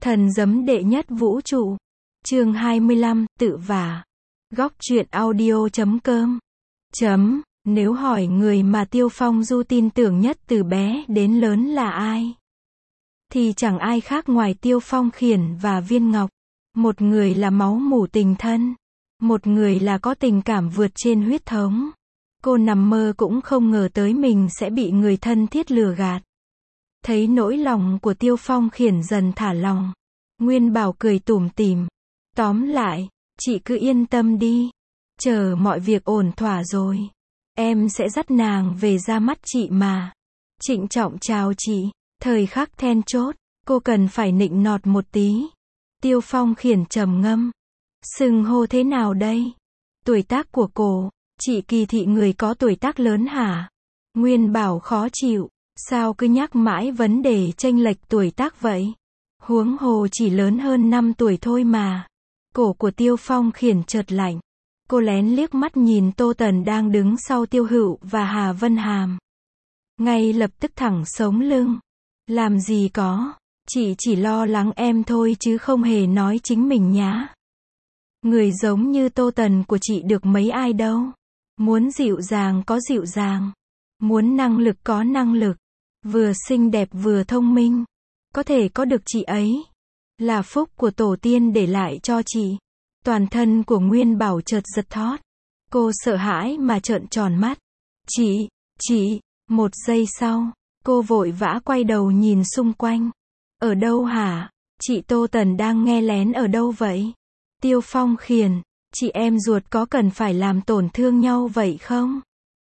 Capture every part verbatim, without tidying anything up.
Thần giấm đệ nhất vũ trụ. Chương hai mươi lăm, tự vả. Góc truyện audio chấm com. Chấm, nếu hỏi người mà Tiêu Phong Du tin tưởng nhất từ bé đến lớn là ai? Thì chẳng ai khác ngoài Tiêu Phong Khiển và Viên Ngọc. Một người là máu mủ tình thân. Một người là có tình cảm vượt trên huyết thống. Cô nằm mơ cũng không ngờ tới mình sẽ bị người thân thiết lừa gạt. Thấy nỗi lòng của Tiêu Phong Khiển dần thả lòng. Nguyên Bảo cười tủm tỉm. Tóm lại, chị cứ yên tâm đi. Chờ mọi việc ổn thỏa rồi. Em sẽ dắt nàng về ra mắt chị mà. Trịnh trọng chào chị. Thời khắc then chốt, cô cần phải nịnh nọt một tí. Tiêu Phong Khiển trầm ngâm. Xưng hô thế nào đây? Tuổi tác của cô, chị kỳ thị người có tuổi tác lớn hả? Nguyên Bảo khó chịu. Sao cứ nhắc mãi vấn đề chênh lệch tuổi tác vậy? Huống hồ chỉ lớn hơn năm tuổi thôi mà. Cổ của Tiêu Phong Khiển chợt lạnh. Cô lén liếc mắt nhìn Tô Tần đang đứng sau Tiêu Hựu và Hà Vân Hàm. Ngay lập tức thẳng sống lưng. Làm gì có, chị chỉ lo lắng em thôi chứ không hề nói chính mình nhá. Người giống như Tô Tần của chị được mấy ai đâu. Muốn dịu dàng có dịu dàng. Muốn năng lực có năng lực. Vừa xinh đẹp vừa thông minh. Có thể có được chị ấy. Là phúc của tổ tiên để lại cho chị. Toàn thân của Nguyên Bảo chợt giật thót. Cô sợ hãi mà trợn tròn mắt. Chị, chị, một giây sau, cô vội vã quay đầu nhìn xung quanh. Ở đâu hả? Chị Tô Tần đang nghe lén ở đâu vậy? Tiêu Phong Khiển, chị em ruột có cần phải làm tổn thương nhau vậy không?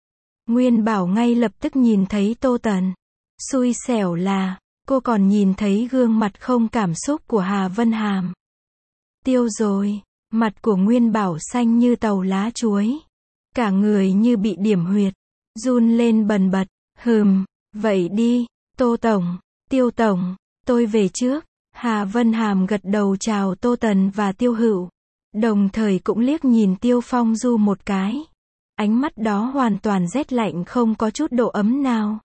Nguyên Bảo ngay lập tức nhìn thấy Tô Tần. Xui xẻo là, cô còn nhìn thấy gương mặt không cảm xúc của Hà Vân Hàm. Tiêu rồi, mặt của Nguyên Bảo xanh như tàu lá chuối. Cả người như bị điểm huyệt, run lên bần bật. Hừm, vậy đi, Tô Tổng, Tiêu Tổng, tôi về trước. Hà Vân Hàm gật đầu chào Tô Tần và Tiêu Hựu. Đồng thời cũng liếc nhìn Tiêu Phong Du một cái. Ánh mắt đó hoàn toàn rét lạnh không có chút độ ấm nào.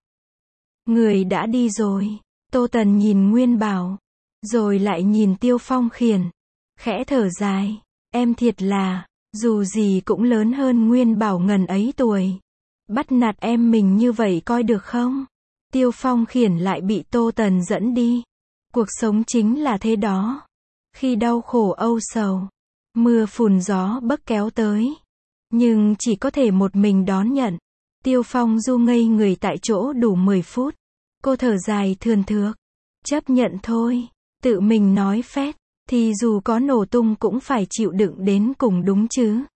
Người đã đi rồi. Tô Tần nhìn Nguyên Bảo. Rồi lại nhìn Tiêu Phong Khiển. Khẽ thở dài. Em thiệt là, dù gì cũng lớn hơn Nguyên Bảo ngần ấy tuổi. Bắt nạt em mình như vậy coi được không? Tiêu Phong Khiển lại bị Tô Tần dẫn đi. Cuộc sống chính là thế đó. Khi đau khổ âu sầu, mưa phùn gió bấc kéo tới. Nhưng chỉ có thể một mình đón nhận. Tiêu Phong Du ngây người tại chỗ đủ mười phút. Cô thở dài thườn thượt. Chấp nhận thôi. Tự mình nói phét. Thì dù có nổ tung cũng phải chịu đựng đến cùng đúng chứ.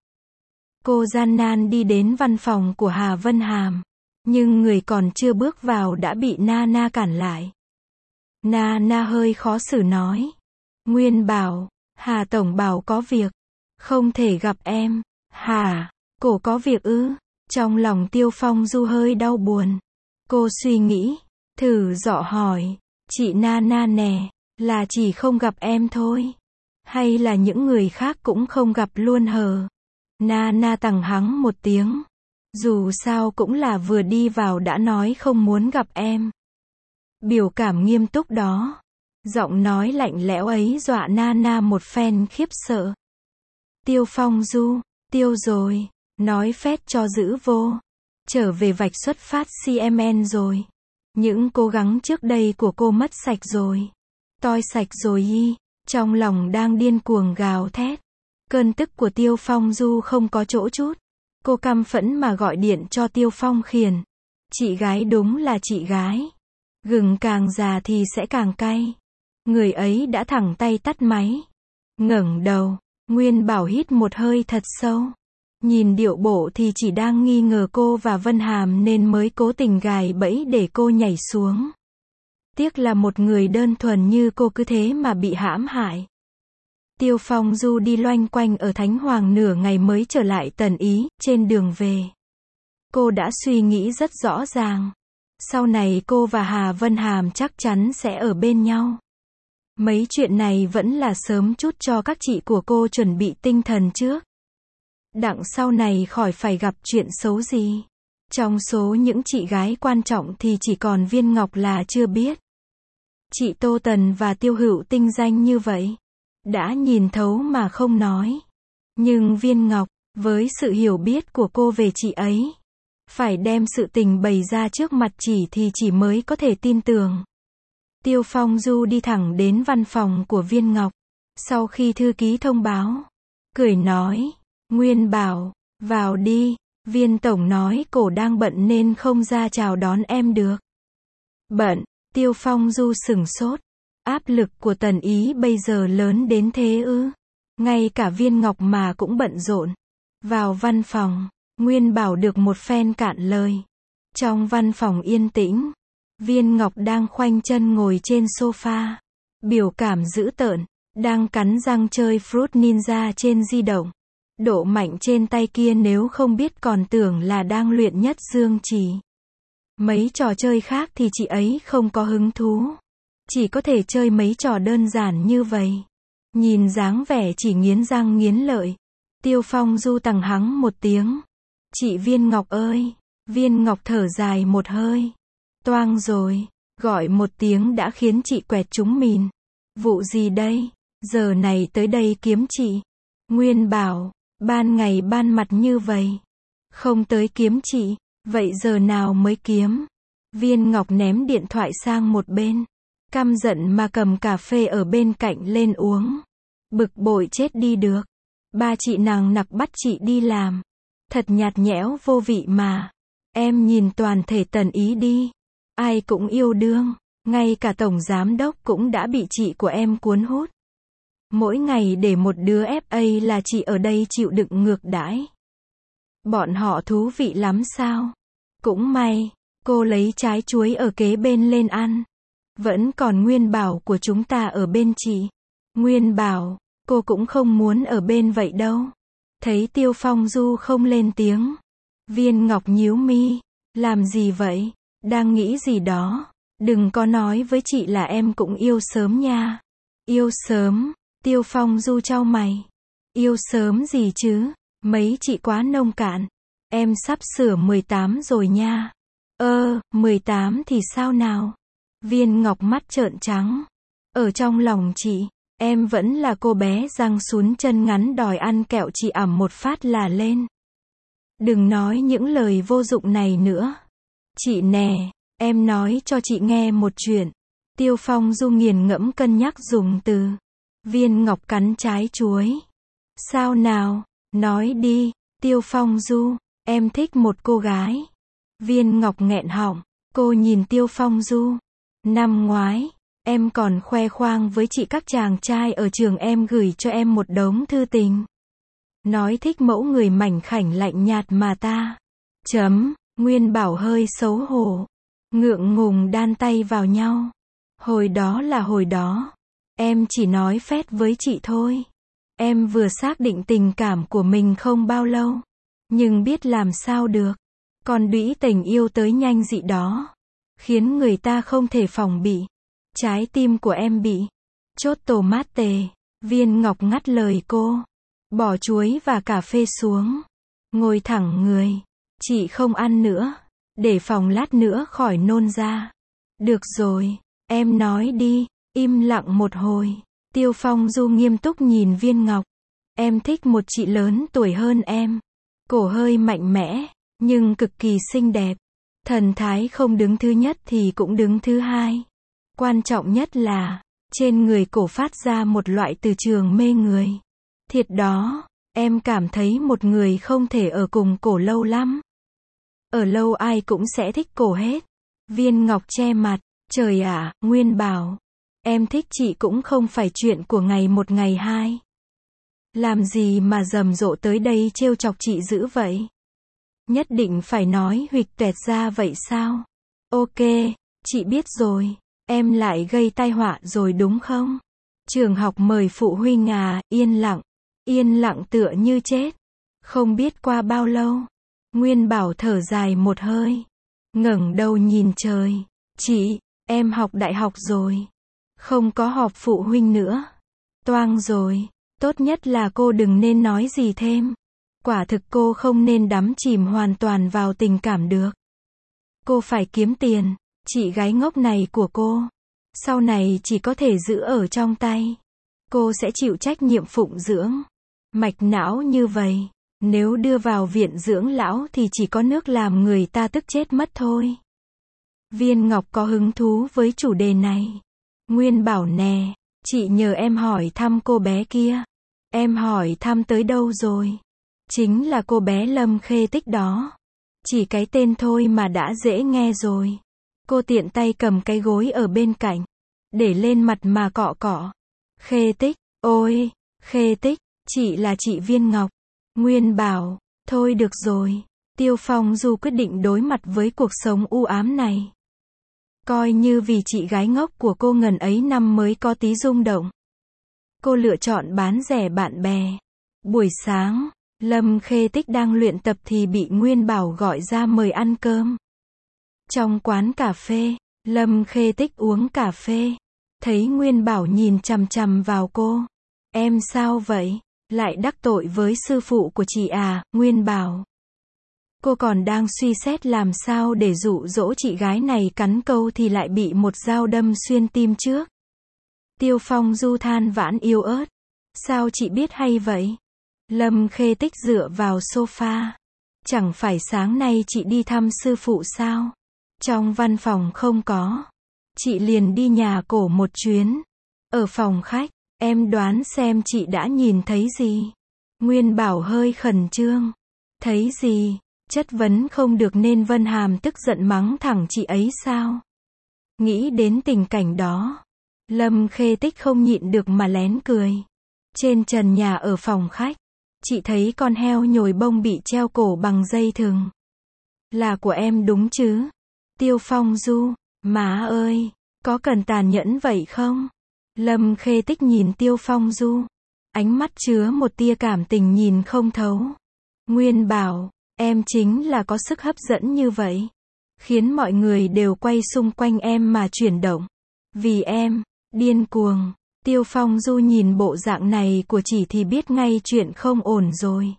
Cô gian nan đi đến văn phòng của Hà Vân Hàm. Nhưng người còn chưa bước vào đã bị Nana cản lại. Nana hơi khó xử nói. Nguyên Bảo, Hà Tổng bảo có việc. Không thể gặp em. Hả? Cô có việc ư? Trong lòng Tiêu Phong Du hơi đau buồn. Cô suy nghĩ. Thử dọ hỏi. Chị Nana nè. Là chỉ không gặp em thôi. Hay là những người khác cũng không gặp luôn hờ? Nana tằng hắng một tiếng. Dù sao cũng là vừa đi vào đã nói không muốn gặp em. Biểu cảm nghiêm túc đó. Giọng nói lạnh lẽo ấy dọa Nana một phen khiếp sợ. Tiêu Phong Du, tiêu rồi. Nói phét cho giữ vô. Trở về vạch xuất phát xê em en rồi. Những cố gắng trước đây của cô mất sạch rồi. Toi sạch rồi y. Trong lòng đang điên cuồng gào thét. Cơn tức của Tiêu Phong Du không có chỗ chút. Cô căm phẫn mà gọi điện cho Tiêu Phong Khiển. Chị gái đúng là chị gái. Gừng càng già thì sẽ càng cay. Người ấy đã thẳng tay tắt máy. Ngẩng đầu, Nguyên Bảo hít một hơi thật sâu. Nhìn điệu bộ thì chỉ đang nghi ngờ cô và Vân Hàm nên mới cố tình gài bẫy để cô nhảy xuống. Tiếc là một người đơn thuần như cô cứ thế mà bị hãm hại. Tiêu Phong Du đi loanh quanh ở Thánh Hoàng nửa ngày mới trở lại Tần Ý, trên đường về. Cô đã suy nghĩ rất rõ ràng. Sau này cô và Hà Vân Hàm chắc chắn sẽ ở bên nhau. Mấy chuyện này vẫn là sớm chút cho các chị của cô chuẩn bị tinh thần trước. Đặng sau này khỏi phải gặp chuyện xấu gì. Trong số những chị gái quan trọng thì chỉ còn Viên Ngọc là chưa biết. Chị Tô Tần và Tiêu Hữu tinh danh như vậy. Đã nhìn thấu mà không nói. Nhưng Viên Ngọc, với sự hiểu biết của cô về chị ấy, phải đem sự tình bày ra trước mặt chỉ thì chỉ mới có thể tin tưởng. Tiêu Phong Du đi thẳng đến văn phòng của Viên Ngọc. Sau khi thư ký thông báo, cười nói, Nguyên Bảo, vào đi. Viên Tổng nói cổ đang bận nên không ra chào đón em được. Bận, Tiêu Phong Du sửng sốt. Áp lực của Tần Ý bây giờ lớn đến thế ư? Ngay cả Viên Ngọc mà cũng bận rộn. Vào văn phòng, Nguyên Bảo được một phen cạn lời. Trong văn phòng yên tĩnh, Viên Ngọc đang khoanh chân ngồi trên sofa. Biểu cảm dữ tợn, đang cắn răng chơi Fruit Ninja trên di động. Độ mạnh trên tay kia nếu không biết còn tưởng là đang luyện nhất dương chỉ. Mấy trò chơi khác thì chị ấy không có hứng thú. Chỉ có thể chơi mấy trò đơn giản như vậy. Nhìn dáng vẻ chỉ nghiến răng nghiến lợi. Tiêu Phong Du tằng hắng một tiếng. Chị Viên Ngọc ơi. Viên Ngọc thở dài một hơi. Toang rồi. Gọi một tiếng đã khiến chị quẹt trúng mìn. Vụ gì đây? Giờ này tới đây kiếm chị. Nguyên Bảo. Ban ngày ban mặt như vậy. Không tới kiếm chị. Vậy giờ nào mới kiếm? Viên Ngọc ném điện thoại sang một bên. Căm giận mà cầm cà phê ở bên cạnh lên uống. Bực bội chết đi được. Ba chị nàng nặc bắt chị đi làm. Thật nhạt nhẽo vô vị mà. Em nhìn toàn thể Tần Ý đi. Ai cũng yêu đương. Ngay cả tổng giám đốc cũng đã bị chị của em cuốn hút. Mỗi ngày để một đứa ép a là chị ở đây chịu đựng ngược đãi. Bọn họ thú vị lắm sao? Cũng may, cô lấy trái chuối ở kế bên lên ăn. Vẫn còn Nguyên Bảo của chúng ta ở bên chị. Nguyên Bảo, cô cũng không muốn ở bên vậy đâu. Thấy Tiêu Phong Du không lên tiếng. Viên Ngọc nhíu mi. Làm gì vậy? Đang nghĩ gì đó? Đừng có nói với chị là em cũng yêu sớm nha. Yêu sớm? Tiêu Phong Du chau mày. Yêu sớm gì chứ? Mấy chị quá nông cạn. Em sắp sửa mười tám rồi nha. Ơ, mười tám thì sao nào? Viên Ngọc mắt trợn trắng. Ở trong lòng chị, em vẫn là cô bé răng sún chân ngắn đòi ăn kẹo chị ẵm một phát là lên. Đừng nói những lời vô dụng này nữa. Chị nè, em nói cho chị nghe một chuyện. Tiêu Phong Du nghiền ngẫm cân nhắc dùng từ. Viên Ngọc cắn trái chuối. Sao nào? Nói đi. Tiêu Phong Du, em thích một cô gái. Viên Ngọc nghẹn họng. Cô nhìn Tiêu Phong Du. Năm ngoái, em còn khoe khoang với chị các chàng trai ở trường em gửi cho em một đống thư tình. Nói thích mẫu người mảnh khảnh lạnh nhạt mà ta. Chấm. Nguyên Bảo hơi xấu hổ. Ngượng ngùng đan tay vào nhau. Hồi đó là hồi đó. Em chỉ nói phét với chị thôi. Em vừa xác định tình cảm của mình không bao lâu. Nhưng biết làm sao được. Còn đũy tình yêu tới nhanh dị đó. Khiến người ta không thể phòng bị. Trái tim của em bị chốt tổ mát tề. Viên Ngọc ngắt lời cô. Bỏ chuối và cà phê xuống. Ngồi thẳng người. Chị không ăn nữa. Để phòng lát nữa khỏi nôn ra. Được rồi. Em nói đi. Im lặng một hồi. Tiêu Phong Du nghiêm túc nhìn Viên Ngọc. Em thích một chị lớn tuổi hơn em. Cổ hơi mạnh mẽ. Nhưng cực kỳ xinh đẹp. Thần thái không đứng thứ nhất thì cũng đứng thứ hai. Quan trọng nhất là, trên người cổ phát ra một loại từ trường mê người. Thiệt đó, em cảm thấy một người không thể ở cùng cổ lâu lắm. Ở lâu ai cũng sẽ thích cổ hết. Viên Ngọc che mặt, trời ạ, Nguyên Bảo. Em thích chị cũng không phải chuyện của ngày một ngày hai. Làm gì mà rầm rộ tới đây trêu chọc chị dữ vậy? Nhất định phải nói huỵch toẹt ra vậy sao? Ok, chị biết rồi. Em lại gây tai họa rồi đúng không? Trường học mời phụ huynh à, yên lặng. Yên lặng tựa như chết. Không biết qua bao lâu. Nguyên Bảo thở dài một hơi. Ngẩng đầu nhìn trời. Chị, em học đại học rồi. Không có họp phụ huynh nữa. Toang rồi. Tốt nhất là cô đừng nên nói gì thêm. Quả thực cô không nên đắm chìm hoàn toàn vào tình cảm được. Cô phải kiếm tiền. Chị gái ngốc này của cô. Sau này chỉ có thể giữ ở trong tay. Cô sẽ chịu trách nhiệm phụng dưỡng. Mạch não như vậy. Nếu đưa vào viện dưỡng lão thì chỉ có nước làm người ta tức chết mất thôi. Viên Ngọc có hứng thú với chủ đề này. Nguyên bảo nè, chị nhờ em hỏi thăm cô bé kia. Em hỏi thăm tới đâu rồi? Chính là cô bé Lâm Khê Tích đó. Chỉ cái tên thôi mà đã dễ nghe rồi. Cô tiện tay cầm cái gối ở bên cạnh. Để lên mặt mà cọ cọ. Khê Tích, ôi, Khê Tích, chị là chị Viên Ngọc. Nguyên bảo, thôi được rồi. Tiêu Phong Du quyết định đối mặt với cuộc sống u ám này. Coi như vì chị gái ngốc của cô ngần ấy năm mới có tí rung động. Cô lựa chọn bán rẻ bạn bè. Buổi sáng, Lâm Khê Tích đang luyện tập thì bị Nguyên Bảo gọi ra mời ăn cơm. Trong quán cà phê, Lâm Khê Tích uống cà phê. Thấy Nguyên Bảo nhìn chằm chằm vào cô. Em sao vậy? Lại đắc tội với sư phụ của chị à, Nguyên Bảo. Cô còn đang suy xét làm sao để dụ dỗ chị gái này cắn câu thì lại bị một dao đâm xuyên tim trước. Tiêu Phong Du than vãn yếu ớt. Sao chị biết hay vậy? Lâm Khê Tích dựa vào sofa. Chẳng phải sáng nay chị đi thăm sư phụ sao? Trong văn phòng không có. Chị liền đi nhà cổ một chuyến. Ở phòng khách, em đoán xem chị đã nhìn thấy gì? Nguyên Bảo hơi khẩn trương. Thấy gì? Chất vấn không được nên Vân Hàm tức giận mắng thẳng chị ấy sao? Nghĩ đến tình cảnh đó, Lâm Khê Tích không nhịn được mà lén cười. Trên trần nhà ở phòng khách, chị thấy con heo nhồi bông bị treo cổ bằng dây thừng. Là của em đúng chứ? Tiêu Phong Du, má ơi, có cần tàn nhẫn vậy không? Lâm Khê Tích nhìn Tiêu Phong Du, ánh mắt chứa một tia cảm tình nhìn không thấu. Nguyên Bảo, em chính là có sức hấp dẫn như vậy, khiến mọi người đều quay xung quanh em mà chuyển động. Vì em, điên cuồng. Tiêu Phong Du nhìn bộ dạng này của chị thì biết ngay chuyện không ổn rồi.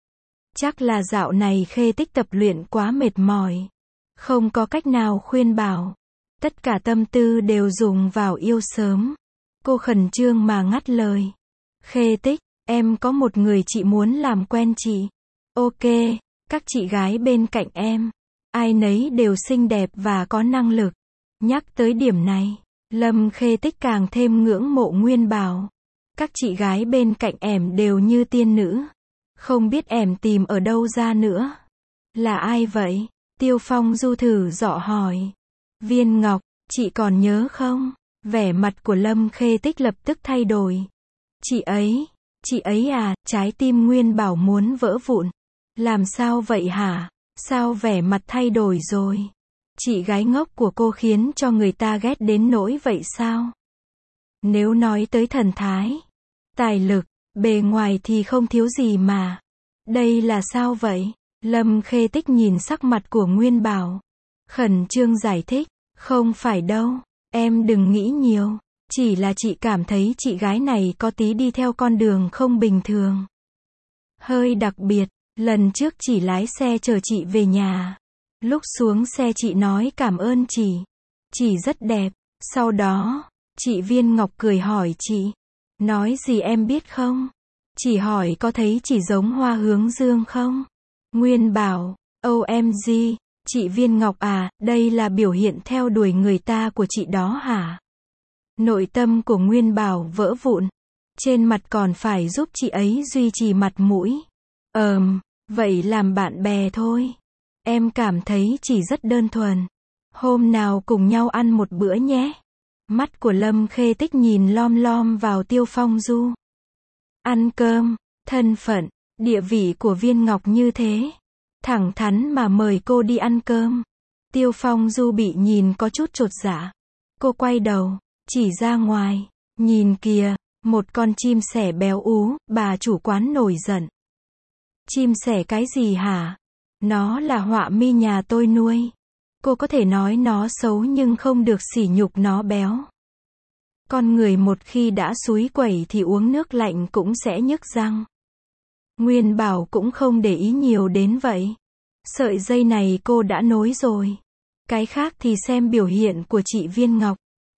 Chắc là dạo này Khê Tích tập luyện quá mệt mỏi. Không có cách nào khuyên bảo. Tất cả tâm tư đều dùng vào yêu sớm. Cô khẩn trương mà ngắt lời. Khê Tích, em có một người chị muốn làm quen chị. Ok, các chị gái bên cạnh em, ai nấy đều xinh đẹp và có năng lực. Nhắc tới điểm này, Lâm Khê Tích càng thêm ngưỡng mộ Nguyên Bảo. Các chị gái bên cạnh em đều như tiên nữ. Không biết em tìm ở đâu ra nữa. Là ai vậy? Tiêu Phong Du thử dọ hỏi. Viên Ngọc, chị còn nhớ không? Vẻ mặt của Lâm Khê Tích lập tức thay đổi. Chị ấy, chị ấy à, trái tim Nguyên Bảo muốn vỡ vụn. Làm sao vậy hả? Sao vẻ mặt thay đổi rồi? Chị gái ngốc của cô khiến cho người ta ghét đến nỗi vậy sao? Nếu nói tới thần thái, tài lực, bề ngoài thì không thiếu gì mà. Đây là sao vậy? Lâm Khê Tích nhìn sắc mặt của Nguyên Bảo. Khẩn trương giải thích. Không phải đâu. Em đừng nghĩ nhiều. Chỉ là chị cảm thấy chị gái này có tí đi theo con đường không bình thường. Hơi đặc biệt. Lần trước chỉ lái xe chở chị về nhà. Lúc xuống xe chị nói cảm ơn chị. Chị rất đẹp. Sau đó, chị Viên Ngọc cười hỏi chị. Nói gì em biết không? Chị hỏi có thấy chị giống Hoa Hướng Dương không? Nguyên Bảo, ô em giê, chị Viên Ngọc à, đây là biểu hiện theo đuổi người ta của chị đó hả? Nội tâm của Nguyên Bảo vỡ vụn. Trên mặt còn phải giúp chị ấy duy trì mặt mũi. Ờm, vậy làm bạn bè thôi. Em cảm thấy chỉ rất đơn thuần. Hôm nào cùng nhau ăn một bữa nhé. Mắt của Lâm Khê Tích nhìn lom lom vào Tiêu Phong Du. Ăn cơm, thân phận, địa vị của Viên Ngọc như thế. Thẳng thắn mà mời cô đi ăn cơm. Tiêu Phong Du bị nhìn có chút chột dạ. Cô quay đầu, chỉ ra ngoài. Nhìn kìa, một con chim sẻ béo ú, bà chủ quán nổi giận. Chim sẻ cái gì hả? Nó là họa mi nhà tôi nuôi. Cô có thể nói nó xấu nhưng không được sỉ nhục nó béo. Con người một khi đã xúi quẩy thì uống nước lạnh cũng sẽ nhức răng. Nguyên Bảo cũng không để ý nhiều đến vậy. Sợi dây này cô đã nối rồi. Cái khác thì xem biểu hiện của chị Viên Ngọc.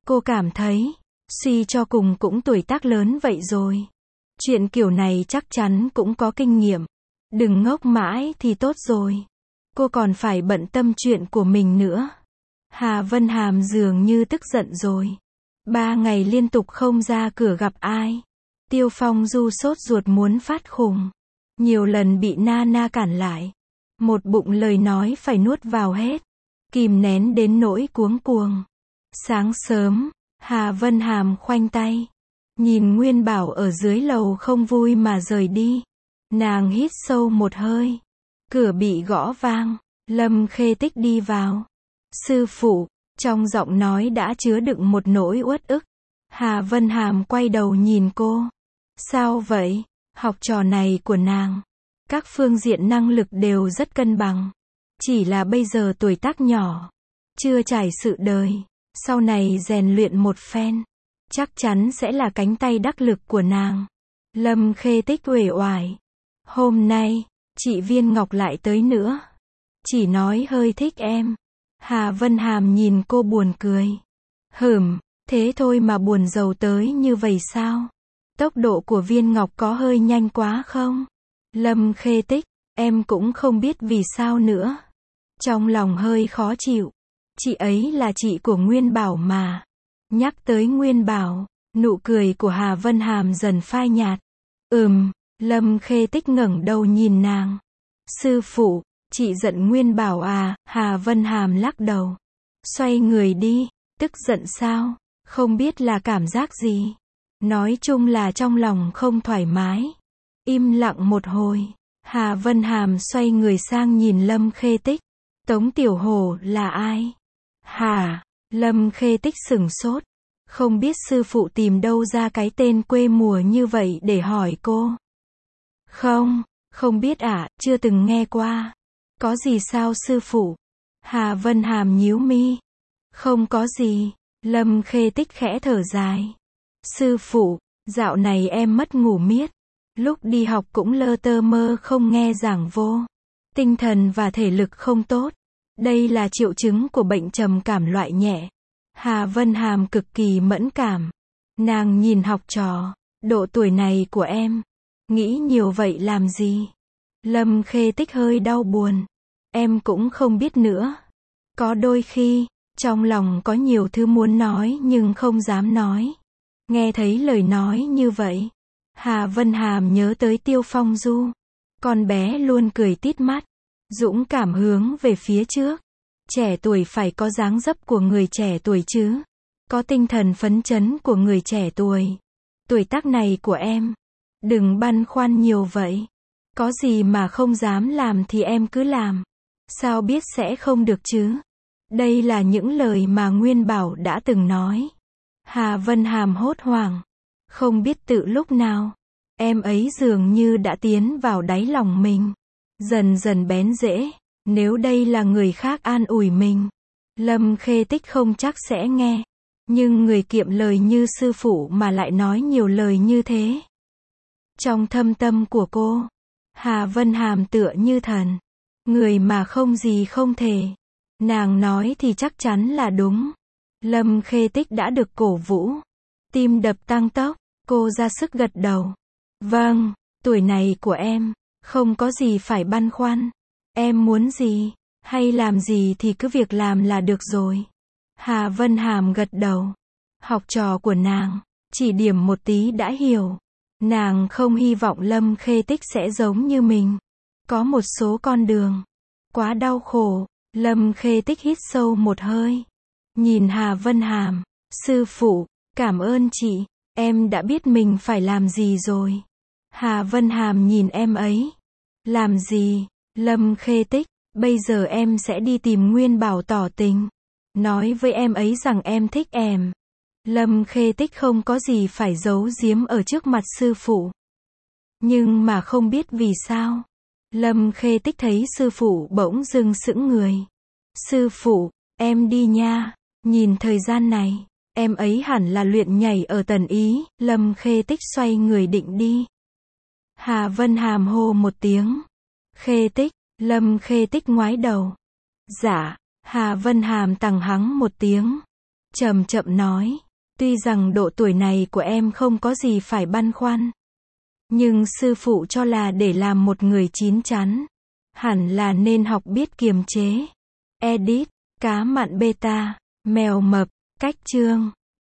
Cô cảm thấy, suy cho cùng cũng tuổi tác lớn vậy rồi. Chuyện kiểu này chắc chắn cũng có kinh nghiệm. Đừng ngốc mãi thì tốt rồi. Cô còn phải bận tâm chuyện của mình nữa. Hà Vân Hàm dường như tức giận rồi. Ba ngày liên tục không ra cửa gặp ai. Tiêu Phong Du sốt ruột muốn phát khùng. Nhiều lần bị Nana cản lại. Một bụng lời nói phải nuốt vào hết. Kìm nén đến nỗi cuống cuồng. Sáng sớm, Hà Vân Hàm khoanh tay. Nhìn Nguyên Bảo ở dưới lầu không vui mà rời đi. Nàng hít sâu một hơi. Cửa bị gõ vang. Lâm Khê Tích đi vào. Sư phụ, trong giọng nói đã chứa đựng một nỗi uất ức. Hà Vân Hàm quay đầu nhìn cô. Sao vậy? Học trò này của nàng. Các phương diện năng lực đều rất cân bằng. Chỉ là bây giờ tuổi tác nhỏ. Chưa trải sự đời. Sau này rèn luyện một phen. Chắc chắn sẽ là cánh tay đắc lực của nàng. Lâm Khê Tích uể oải. Hôm nay, chị Viên Ngọc lại tới nữa. Chỉ nói hơi thích em. Hà Vân Hàm nhìn cô buồn cười. Hửm, thế thôi mà buồn rầu tới như vậy sao? Tốc độ của Viên Ngọc có hơi nhanh quá không? Lâm Khê Tích, em cũng không biết vì sao nữa. Trong lòng hơi khó chịu. Chị ấy là chị của Nguyên Bảo mà. Nhắc tới Nguyên Bảo, nụ cười của Hà Vân Hàm dần phai nhạt. Ừm, Lâm Khê Tích ngẩng đầu nhìn nàng. Sư phụ, chị giận Nguyên Bảo à? Hà Vân Hàm lắc đầu. Xoay người đi. Tức giận sao? Không biết là cảm giác gì. Nói chung là trong lòng không thoải mái. Im lặng một hồi. Hà Vân Hàm xoay người sang nhìn Lâm Khê Tích. Tống Tiểu Hổ là ai? Hả? Lâm Khê Tích sửng sốt. Không biết sư phụ tìm đâu ra cái tên quê mùa như vậy để hỏi cô. Không, không biết ạ, à, chưa từng nghe qua. Có gì sao sư phụ? Hà Vân Hàm nhíu mi. Không có gì. Lâm Khê Tích khẽ thở dài. Sư phụ, dạo này em mất ngủ miết. Lúc đi học cũng lơ tơ mơ không nghe giảng vô. Tinh thần và thể lực không tốt. Đây là triệu chứng của bệnh trầm cảm loại nhẹ. Hà Vân Hàm cực kỳ mẫn cảm. Nàng nhìn học trò. Độ tuổi này của em. Nghĩ nhiều vậy làm gì? Lâm Khê Tích hơi đau buồn. Em cũng không biết nữa. Có đôi khi, trong lòng có nhiều thứ muốn nói nhưng không dám nói. Nghe thấy lời nói như vậy. Hà Vân Hàm nhớ tới Tiêu Phong Du. Con bé luôn cười tít mắt. Dũng cảm hướng về phía trước. Trẻ tuổi phải có dáng dấp của người trẻ tuổi chứ. Có tinh thần phấn chấn của người trẻ tuổi. Tuổi tác này của em. Đừng băn khoăn nhiều vậy. Có gì mà không dám làm thì em cứ làm. Sao biết sẽ không được chứ? Đây là những lời mà Nguyên Bảo đã từng nói. Hà Vân Hàm hốt hoảng. Không biết tự lúc nào. Em ấy dường như đã tiến vào đáy lòng mình. Dần dần bén rễ. Nếu đây là người khác an ủi mình. Lâm Khê Tích không chắc sẽ nghe. Nhưng người kiệm lời như sư phụ mà lại nói nhiều lời như thế. Trong thâm tâm của cô. Hà Vân Hàm tựa như thần. Người mà không gì không thể. Nàng nói thì chắc chắn là đúng. Lâm Khê Tích đã được cổ vũ. Tim đập tăng tốc. Cô ra sức gật đầu. Vâng, tuổi này của em. Không có gì phải băn khoăn. Em muốn gì, hay làm gì thì cứ việc làm là được rồi. Hà Vân Hàm gật đầu. Học trò của nàng. Chỉ điểm một tí đã hiểu. Nàng không hy vọng Lâm Khê Tích sẽ giống như mình. Có một số con đường. Quá đau khổ. Lâm Khê Tích hít sâu một hơi. Nhìn Hà Vân Hàm. Sư phụ, cảm ơn chị. Em đã biết mình phải làm gì rồi. Hà Vân Hàm nhìn em ấy. Làm gì? Lâm Khê Tích, bây giờ em sẽ đi tìm Nguyên Bảo tỏ tình. Nói với em ấy rằng em thích em. Lâm Khê Tích không có gì phải giấu giếm ở trước mặt sư phụ. Nhưng mà không biết vì sao. Lâm Khê Tích thấy sư phụ bỗng dưng sững người. Sư phụ, em đi nha. Nhìn thời gian này, em ấy hẳn là luyện nhảy ở Tần Ý. Lâm Khê Tích xoay người định đi. Hà Vân Hàm hô một tiếng. Khê Tích. Lâm Khê Tích ngoái đầu. Dạ. Hà Vân Hàm tằng hắng một tiếng. chậm chậm nói. Tuy rằng độ tuổi này của em không có gì phải băn khoăn. Nhưng sư phụ cho là để làm một người chín chắn. Hẳn là nên học biết kiềm chế. Edit, cá mặn beta, mèo mập, cách chương.